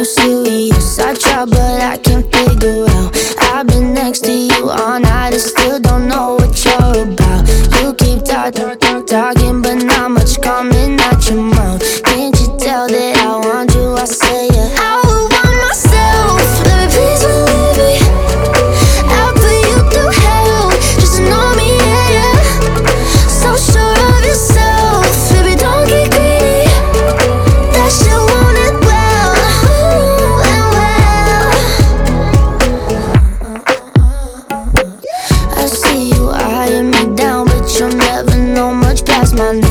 you serious? I try but I can't figure out. I've been next to you all night and still don't know what you're about. You keep talking but not much coming out your mouth. Can't you tell that I want you? I say yeah. I would want myself, baby, please believe me. I'll put you through hell just to know me, yeah, yeah. So sure of yourself, baby, don't get greedy. That you want it well, ooh, and well. I see you eyeing me down, but you'll never know much past my name.